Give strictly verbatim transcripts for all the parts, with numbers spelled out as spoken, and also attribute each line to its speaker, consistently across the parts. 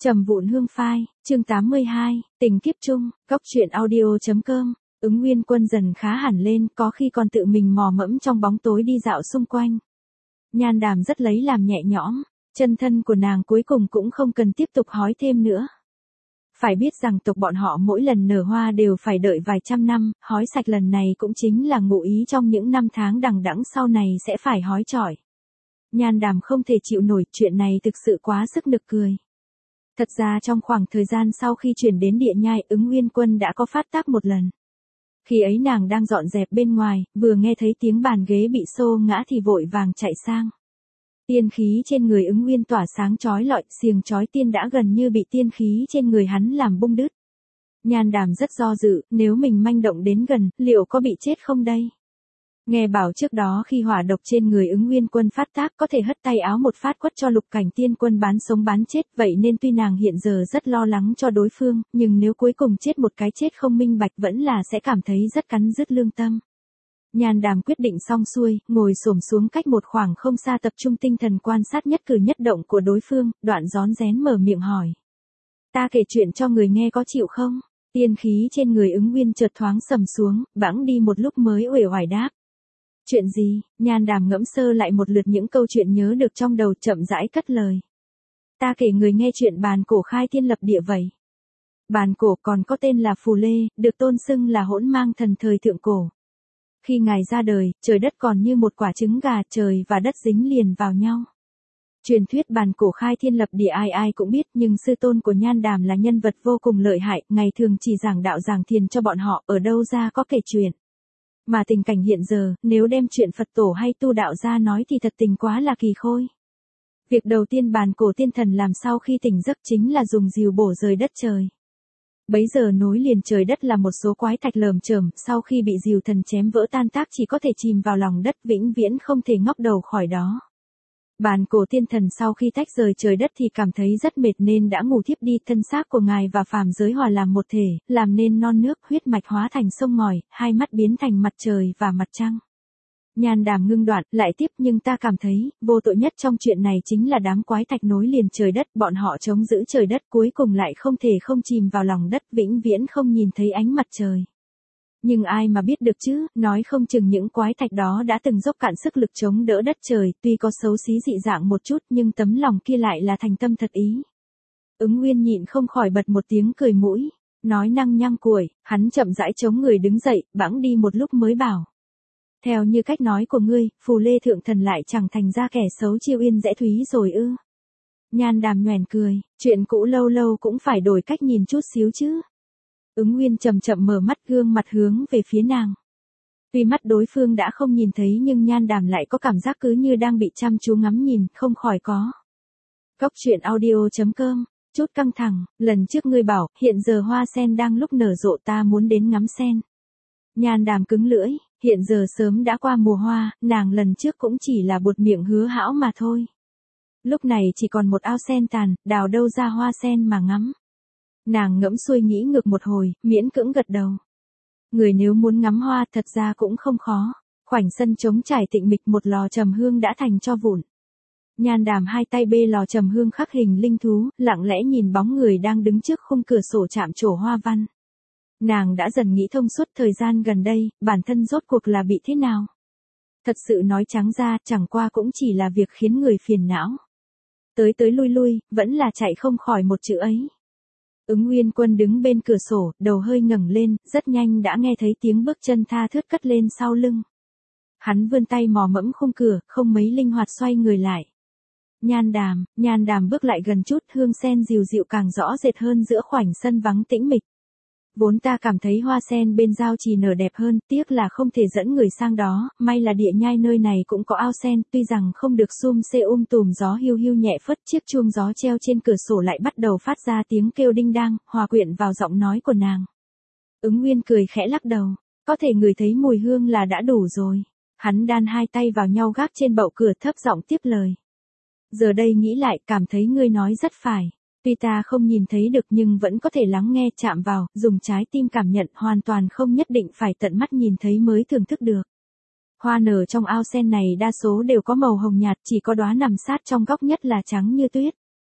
Speaker 1: Trầm vụn hương phai, chương tám mươi hai, tình kiếp chung, góc truyện audio.com. Ứng Nguyên Quân dần khá hẳn lên, có khi còn tự mình mò mẫm trong bóng tối đi dạo xung quanh. Nhan Đàm rất lấy làm nhẹ nhõm, chân thân của nàng cuối cùng cũng không cần tiếp tục hói thêm nữa. Phải biết rằng tộc bọn họ mỗi lần nở hoa đều phải đợi vài trăm năm, hói sạch lần này cũng chính là ngụ ý trong những năm tháng đằng đẵng sau này sẽ phải hói chỏi. Nhan Đàm không thể chịu nổi, chuyện này thực sự quá sức nực cười. Thật ra trong khoảng thời gian sau khi chuyển đến địa nhai, Ứng Nguyên Quân đã có phát tác một lần. Khi ấy nàng đang dọn dẹp bên ngoài, vừa nghe thấy tiếng bàn ghế bị xô ngã thì vội vàng chạy sang. Tiên khí trên người Ứng Nguyên tỏa sáng chói lọi, xiềng chói tiên đã gần như bị tiên khí trên người hắn làm bung đứt. Nhan Đàm rất do dự, nếu mình manh động đến gần, liệu có bị chết không đây? Nghe bảo trước đó khi hỏa độc trên người Ứng Nguyên Quân phát tác có thể hất tay áo một phát quất cho Lục Cảnh Tiên Quân bán sống bán chết, vậy nên tuy nàng hiện giờ rất lo lắng cho đối phương, nhưng nếu cuối cùng chết một cái chết không minh bạch vẫn là sẽ cảm thấy rất cắn rứt lương tâm. Nhan Đàm quyết định xong xuôi, ngồi xổm xuống cách một khoảng không xa tập trung tinh thần quan sát nhất cử nhất động của đối phương, đoạn rón rén mở miệng hỏi. Ta kể chuyện cho người nghe có chịu không? Tiên khí trên người Ứng Nguyên chợt thoáng sầm xuống, bẵng đi một lúc mới uể oải đáp. Chuyện gì? Nhan Đàm ngẫm sơ lại một lượt những câu chuyện nhớ được trong đầu, chậm rãi cất lời. Ta kể người nghe chuyện bàn cổ khai thiên lập địa vậy. Bàn cổ còn có tên là Phù Lê, được tôn xưng là hỗn mang thần thời thượng cổ. Khi ngài ra đời, trời đất còn như một quả trứng gà, trời và đất dính liền vào nhau. Truyền thuyết bàn cổ khai thiên lập địa ai ai cũng biết, nhưng sư tôn của Nhan Đàm là nhân vật vô cùng lợi hại, ngày thường chỉ giảng đạo giảng thiền cho bọn họ, ở đâu ra có kể chuyện. Mà tình cảnh hiện giờ, nếu đem chuyện Phật tổ hay tu đạo ra nói thì thật tình quá là kỳ khôi. Việc đầu tiên bàn cổ tiên thần làm sau khi tỉnh giấc chính là dùng rìu bổ rời đất trời. Bấy giờ nối liền trời đất là một số quái thạch lởm chởm, sau khi bị rìu thần chém vỡ tan tác chỉ có thể chìm vào lòng đất, vĩnh viễn không thể ngóc đầu khỏi đó. Bàn cổ tiên thần sau khi tách rời trời đất thì cảm thấy rất mệt nên đã ngủ thiếp đi, thân xác của ngài và phàm giới hòa làm một thể, làm nên non nước, huyết mạch hóa thành sông ngòi, hai mắt biến thành mặt trời và mặt trăng. Nhan Đàm ngưng đoạn, lại tiếp, nhưng ta cảm thấy, vô tội nhất trong chuyện này chính là đám quái thạch nối liền trời đất, bọn họ chống giữ trời đất cuối cùng lại không thể không chìm vào lòng đất, vĩnh viễn không nhìn thấy ánh mặt trời. Nhưng ai mà biết được chứ, nói không chừng những quái thạch đó đã từng dốc cạn sức lực chống đỡ đất trời, tuy có xấu xí dị dạng một chút nhưng tấm lòng kia lại là thành tâm thật ý. Ứng Nguyên nhịn không khỏi bật một tiếng cười mũi, nói năng nhăng cuội, hắn chậm rãi chống người đứng dậy, bẵng đi một lúc mới bảo. Theo như cách nói của ngươi, Phù Lê thượng thần lại chẳng thành ra kẻ xấu chiêu yên dễ thúy rồi ư? Nhan Đàm nhoẻn cười, chuyện cũ lâu lâu cũng phải đổi cách nhìn chút xíu chứ. Ứng Nguyên chậm chậm mở mắt, gương mặt hướng về phía nàng. Tuy mắt đối phương đã không nhìn thấy nhưng Nhan Đàm lại có cảm giác cứ như đang bị chăm chú ngắm nhìn, không khỏi có. Góc truyện audio.com, chút căng thẳng, lần trước ngươi bảo, hiện giờ hoa sen đang lúc nở rộ, ta muốn đến ngắm sen. Nhan Đàm cứng lưỡi, hiện giờ sớm đã qua mùa hoa, nàng lần trước cũng chỉ là buột miệng hứa hão mà thôi. Lúc này chỉ còn một ao sen tàn, đào đâu ra hoa sen mà ngắm. Nàng ngẫm xuôi nghĩ ngược một hồi, miễn cưỡng gật đầu. Người nếu muốn ngắm hoa thật ra cũng không khó. Khoảnh sân trống trải tịnh mịch, một lò trầm hương đã thành cho vụn. Nhan Đàm hai tay bê lò trầm hương khắc hình linh thú, lặng lẽ nhìn bóng người đang đứng trước khung cửa sổ chạm trổ hoa văn. Nàng đã dần nghĩ thông suốt thời gian gần đây, bản thân rốt cuộc là bị thế nào. Thật sự nói trắng ra, chẳng qua cũng chỉ là việc khiến người phiền não. Tới tới lui lui, vẫn là chạy không khỏi một chữ ấy. Ứng Nguyên Quân đứng bên cửa sổ, đầu hơi ngẩng lên, rất nhanh đã nghe thấy tiếng bước chân tha thướt cất lên sau lưng. Hắn vươn tay mò mẫm khung cửa, không mấy linh hoạt xoay người lại. Nhan Đàm, Nhan Đàm bước lại gần chút, hương sen dịu dịu càng rõ rệt hơn giữa khoảnh sân vắng tĩnh mịch. Vốn ta cảm thấy hoa sen bên giao trì nở đẹp hơn, tiếc là không thể dẫn người sang đó, may là địa nhai nơi này cũng có ao sen, tuy rằng không được sum xê um tùm gió hiu hiu nhẹ phất, chiếc chuông gió treo trên cửa sổ lại bắt đầu phát ra tiếng kêu đinh đang, hòa quyện vào giọng nói của nàng. Ứng Nguyên cười khẽ lắc đầu, có thể ngửi thấy mùi hương là đã đủ rồi. Hắn đan hai tay vào nhau gác trên bậu cửa, thấp giọng tiếp lời. Giờ đây nghĩ lại, cảm thấy ngươi nói rất phải. Tuy ta không nhìn thấy được nhưng vẫn có thể lắng nghe, chạm vào, dùng trái tim cảm nhận, hoàn toàn không nhất định phải tận mắt nhìn thấy mới thưởng thức được. Hoa nở trong ao sen này đa số đều có màu hồng nhạt, chỉ có đóa nằm sát trong góc nhất là trắng như tuyết.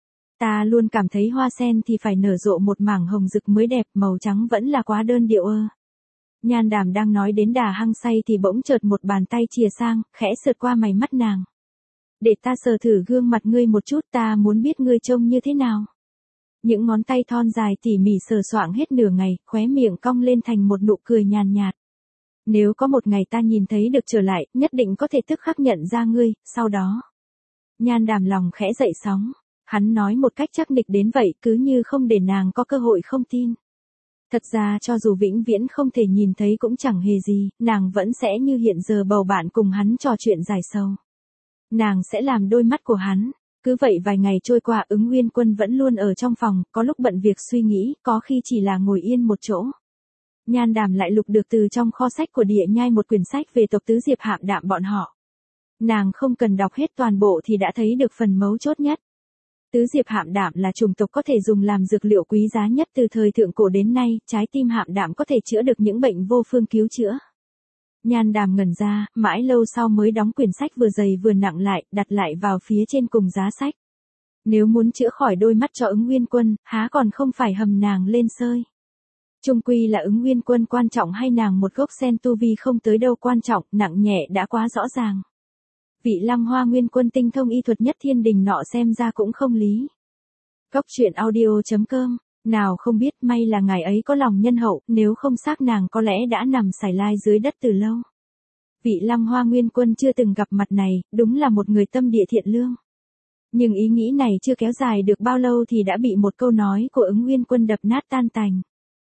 Speaker 1: Ta luôn cảm thấy hoa sen thì phải nở rộ một mảng hồng rực mới đẹp, màu trắng vẫn là quá đơn điệu ơ. Nhan Đàm đang nói đến đà hăng say thì bỗng chợt một bàn tay chìa sang, khẽ sượt qua mày mắt nàng. Để ta sờ thử gương mặt ngươi một chút, ta muốn biết ngươi trông như thế nào. Những ngón tay thon dài tỉ mỉ sờ soạng hết nửa ngày, khóe miệng cong lên thành một nụ cười nhàn nhạt. Nếu có một ngày ta nhìn thấy được trở lại, nhất định có thể tức khắc nhận ra ngươi, sau đó. Nhan Đàm lòng khẽ dậy sóng. Hắn nói một cách chắc nịch đến vậy, cứ như không để nàng có cơ hội không tin. Thật ra cho dù vĩnh viễn không thể nhìn thấy cũng chẳng hề gì, nàng vẫn sẽ như hiện giờ bầu bạn cùng hắn trò chuyện dài sâu. Nàng sẽ làm đôi mắt của hắn. Cứ vậy vài ngày trôi qua, Ứng Nguyên Quân vẫn luôn ở trong phòng, có lúc bận việc suy nghĩ, có khi chỉ là ngồi yên một chỗ. Nhan Đàm lại lục được từ trong kho sách của Địa Nhai một quyển sách về tộc tứ diệp hạm đạm bọn họ. Nàng không cần đọc hết toàn bộ thì đã thấy được phần mấu chốt nhất. Tứ diệp hạm đạm là chủng tộc có thể dùng làm dược liệu quý giá nhất từ thời thượng cổ đến nay, trái tim hạm đạm có thể chữa được những bệnh vô phương cứu chữa. Nhan Đàm ngẩn ra, mãi lâu sau mới đóng quyển sách vừa dày vừa nặng lại, đặt lại vào phía trên cùng giá sách. Nếu muốn chữa khỏi đôi mắt cho Ứng Nguyên Quân, há còn không phải hầm nàng lên sơi. Chung quy là Ứng Nguyên Quân quan trọng hay nàng một gốc sen tu vi không tới đâu quan trọng, nặng nhẹ đã quá rõ ràng. Vị Lăng Hoa Nguyên Quân tinh thông y thuật nhất thiên đình nọ xem ra cũng không lý. Góc truyện audio chấm com, nào không biết may là ngài ấy có lòng nhân hậu, nếu không xác nàng có lẽ đã nằm sải lai dưới đất từ lâu. Vị Lăng Hoa Nguyên Quân chưa từng gặp mặt này, đúng là một người tâm địa thiện lương. Nhưng ý nghĩ này chưa kéo dài được bao lâu thì đã bị một câu nói của Ứng Nguyên Quân đập nát tan tành.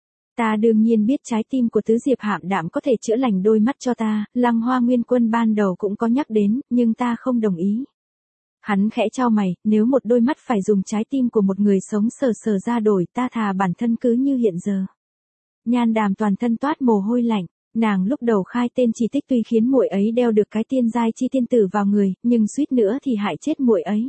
Speaker 1: Ta đương nhiên biết trái tim của tứ diệp hạm đạm có thể chữa lành đôi mắt cho ta, Lăng Hoa Nguyên Quân ban đầu cũng có nhắc đến, nhưng ta không đồng ý. Hắn khẽ chau mày, nếu một đôi mắt phải dùng trái tim của một người sống sờ sờ ra đổi, ta thà bản thân cứ như hiện giờ. Nhan Đàm toàn thân toát mồ hôi lạnh, nàng lúc đầu khai tên chỉ tích tuy khiến muội ấy đeo được cái tiên giai chi tiên tử vào người, nhưng suýt nữa thì hại chết muội ấy.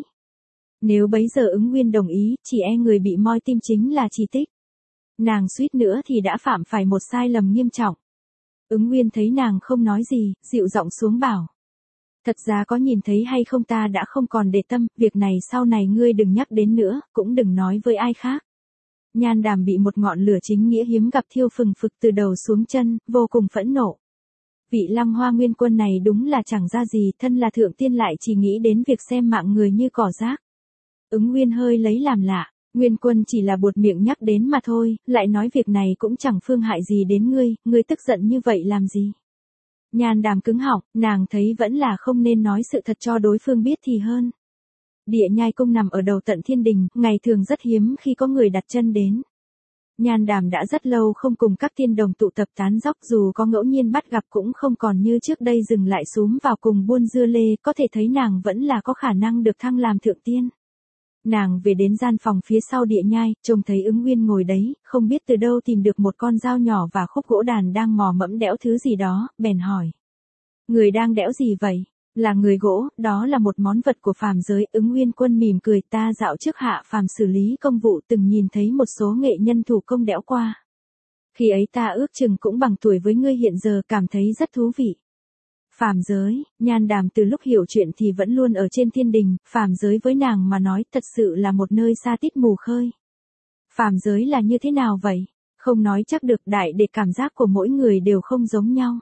Speaker 1: Nếu bấy giờ Ứng Nguyên đồng ý, chỉ e người bị moi tim chính là Chi Tích. Nàng suýt nữa thì đã phạm phải một sai lầm nghiêm trọng. Ứng Nguyên thấy nàng không nói gì, dịu giọng xuống bảo. Thật ra có nhìn thấy hay không ta đã không còn để tâm, việc này sau này ngươi đừng nhắc đến nữa, cũng đừng nói với ai khác. Nhan Đàm bị một ngọn lửa chính nghĩa hiếm gặp thiêu phừng phực từ đầu xuống chân, vô cùng phẫn nộ. Vị Lăng Hoa Nguyên Quân này đúng là chẳng ra gì, thân là thượng tiên lại chỉ nghĩ đến việc xem mạng người như cỏ rác. Ứng Nguyên hơi lấy làm lạ. Nguyên Quân chỉ là buột miệng nhắc đến mà thôi, lại nói việc này cũng chẳng phương hại gì đến ngươi, ngươi tức giận như vậy làm gì? Nhan Đàm cứng họng, nàng thấy vẫn là không nên nói sự thật cho đối phương biết thì hơn. Địa Nhai Cung nằm ở đầu tận thiên đình, ngày thường rất hiếm khi có người đặt chân đến. Nhan Đàm đã rất lâu không cùng các tiên đồng tụ tập tán dóc, dù có ngẫu nhiên bắt gặp cũng không còn như trước đây dừng lại xúm vào cùng buôn dưa lê, có thể thấy nàng vẫn là có khả năng được thăng làm thượng tiên. Nàng về đến gian phòng phía sau Địa Nhai, trông thấy Ứng Nguyên ngồi đấy, không biết từ đâu tìm được một con dao nhỏ và khúc gỗ đàn đang mò mẫm đẽo thứ gì đó, bèn hỏi. Người đang đẽo gì vậy? Là người gỗ, đó là một món vật của phàm giới. Ứng Nguyên Quân mỉm cười, ta dạo trước hạ phàm xử lý công vụ từng nhìn thấy một số nghệ nhân thủ công đẽo qua. Khi ấy ta ước chừng cũng bằng tuổi với ngươi hiện giờ, cảm thấy rất thú vị. Phàm giới, Nhan Đàm từ lúc hiểu chuyện thì vẫn luôn ở trên thiên đình, phàm giới với nàng mà nói thật sự là một nơi xa tít mù khơi. Phàm giới là như thế nào vậy? Không nói chắc được, đại để cảm giác của mỗi người đều không giống nhau.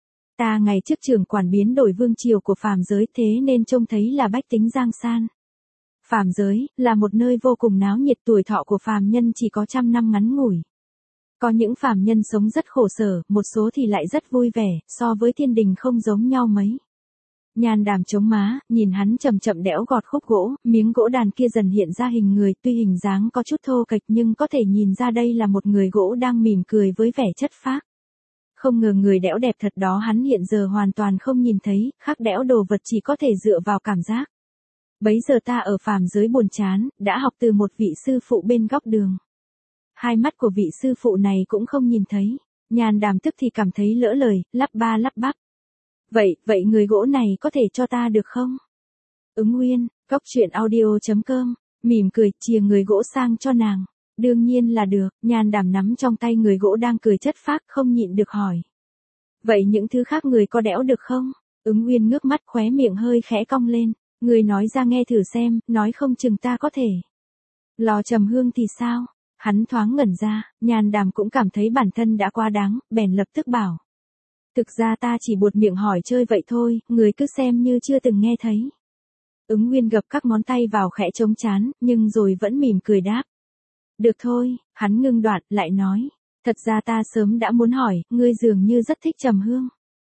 Speaker 1: Ta ngày trước trưởng quản biến đổi vương triều của phàm giới thế nên trông thấy là bách tính giang san. Phàm giới, là một nơi vô cùng náo nhiệt, tuổi thọ của phàm nhân chỉ có trăm năm ngắn ngủi. Có những phàm nhân sống rất khổ sở, một số thì lại rất vui vẻ, so với thiên đình không giống nhau mấy. Nhan Đàm chống má, nhìn hắn chậm chậm đẽo gọt khúc gỗ, miếng gỗ đàn kia dần hiện ra hình người, tuy hình dáng có chút thô kệch nhưng có thể nhìn ra đây là một người gỗ đang mỉm cười với vẻ chất phác. Không ngờ người đẽo đẹp thật đó hắn hiện giờ hoàn toàn không nhìn thấy, khác đẽo đồ vật chỉ có thể dựa vào cảm giác. Bấy giờ ta ở phàm giới buồn chán, đã học từ một vị sư phụ bên góc đường. Hai mắt của vị sư phụ này cũng không nhìn thấy. Nhan Đàm tức thì cảm thấy lỡ lời, lắp ba lắp bắp. Vậy, vậy người gỗ này có thể cho ta được không? Ứng Nguyên, góc truyện audio chấm com, mỉm cười, chìa người gỗ sang cho nàng. Đương nhiên là được, Nhan Đàm nắm trong tay người gỗ đang cười chất phác không nhịn được hỏi. Vậy những thứ khác người có đẽo được không? Ứng Nguyên ngước mắt khóe miệng hơi khẽ cong lên. Người nói ra nghe thử xem, nói không chừng ta có thể. Lò Trầm Hương thì sao? Hắn thoáng ngẩn ra, Nhan Đàm cũng cảm thấy bản thân đã quá đáng, bèn lập tức bảo. Thực ra ta chỉ buột miệng hỏi chơi vậy thôi, người cứ xem như chưa từng nghe thấy. Ứng Nguyên gập các ngón tay vào khẽ chống chán, nhưng rồi vẫn mỉm cười đáp. Được thôi, hắn ngưng đoạn, lại nói. Thật ra ta sớm đã muốn hỏi, ngươi dường như rất thích Trầm Hương.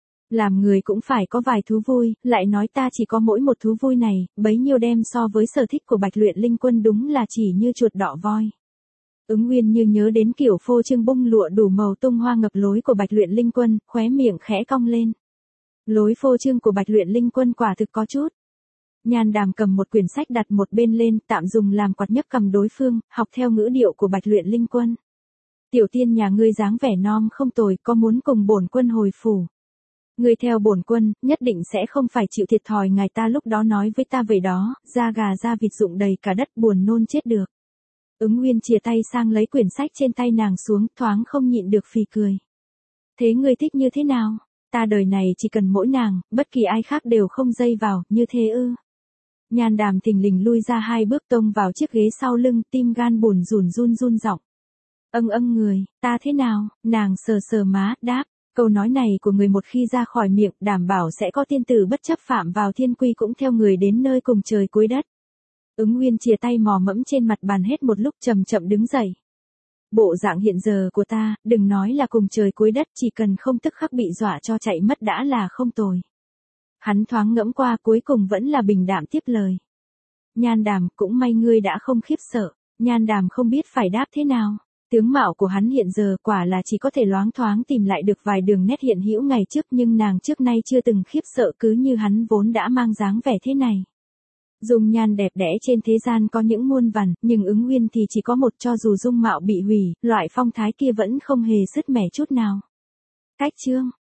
Speaker 1: Làm người cũng phải có vài thú vui, lại nói ta chỉ có mỗi một thú vui này, bấy nhiêu đem so với sở thích của Bạch Luyện Linh Quân đúng là chỉ như chuột đọ voi. Ứng Nguyên như nhớ đến kiểu phô trương bung lụa đủ màu tung hoa ngập lối của Bạch Luyện Linh Quân, khóe miệng khẽ cong lên. Lối phô trương của Bạch Luyện Linh Quân quả thực có chút. Nhan Đàm cầm một quyển sách đặt một bên lên, tạm dùng làm quạt nhấc cầm đối phương, học theo ngữ điệu của Bạch Luyện Linh Quân. Tiểu tiên nhà ngươi dáng vẻ non không tồi, có muốn cùng bổn quân hồi phủ? Ngươi theo bổn quân, nhất định sẽ không phải chịu thiệt thòi ngài ta lúc đó nói với ta về đó, da gà da vịt rụng đầy cả đất buồn nôn chết được. Ứng Nguyên chìa tay sang lấy quyển sách trên tay nàng xuống, thoáng không nhịn được phì cười. Thế ngươi thích như thế nào? Ta đời này chỉ cần mỗi nàng, bất kỳ ai khác đều không dây vào, như thế ư? Nhan Đàm thình lình lui ra hai bước tông vào chiếc ghế sau lưng, tim gan buồn rùn run run giọng. Âng âng người, ta thế nào? Nàng sờ sờ má, đáp. Câu nói này của người một khi ra khỏi miệng, đảm bảo sẽ có tiên tử bất chấp phạm vào thiên quy cũng theo người đến nơi cùng trời cuối đất. Ứng Nguyên chìa tay mò mẫm trên mặt bàn hết một lúc, chậm chậm đứng dậy. Bộ dạng hiện giờ của ta, đừng nói là cùng trời cuối đất, chỉ cần không tức khắc bị dọa cho chạy mất đã là không tồi. Hắn thoáng ngẫm qua, cuối cùng vẫn là bình đạm tiếp lời. Nhan Đàm, cũng may ngươi đã không khiếp sợ. Nhan Đàm không biết phải đáp thế nào. Tướng mạo của hắn hiện giờ quả là chỉ có thể loáng thoáng tìm lại được vài đường nét hiện hữu ngày trước, nhưng nàng trước nay chưa từng khiếp sợ cứ như hắn vốn đã mang dáng vẻ thế này. Dung nhan đẹp đẽ trên thế gian có những muôn vàn, nhưng Ứng Nguyên thì chỉ có một, cho dù dung mạo bị hủy, loại phong thái kia vẫn không hề sứt mẻ chút nào. Cách chương